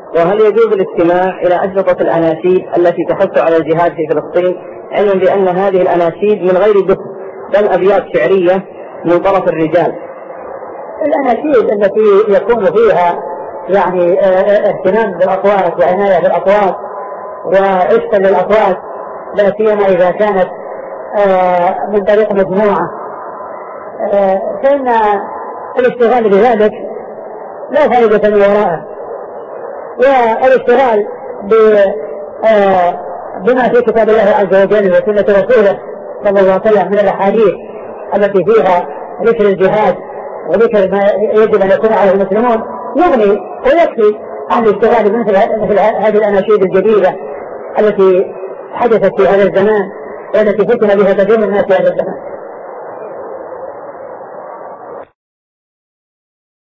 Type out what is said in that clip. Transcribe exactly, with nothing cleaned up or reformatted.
وهل يجوز الاستماع إلى أشرطة الأناشيد التي تحث على الجهاد في فلسطين، علما بأن هذه الأناشيد من غير دخل بل أبيات شعرية من طرف الرجال؟ الأناشيد التي يكون فيها يعني اهتمام بالأصوات وعناية بالأصوات وعشق للأصوات، لا سيما إذا كانت من طريق مجموعة، فإن الاشتغال بذلك لا فائدة وراءه. والاشتغال بما في كتاب الله عز وجل وسنة رسوله صلى الله عليه وسلم من الأحاديث التي فيها ذكر الجهاد وذكر ما يجب أن يكون على المسلمون يغني ويكفي عن الاشتغال بمثل مثل هذه الأناشيد الجديدة التي حدثت في هذا الزمان والتي فتن بها كثير من الناس في هذا الزمان.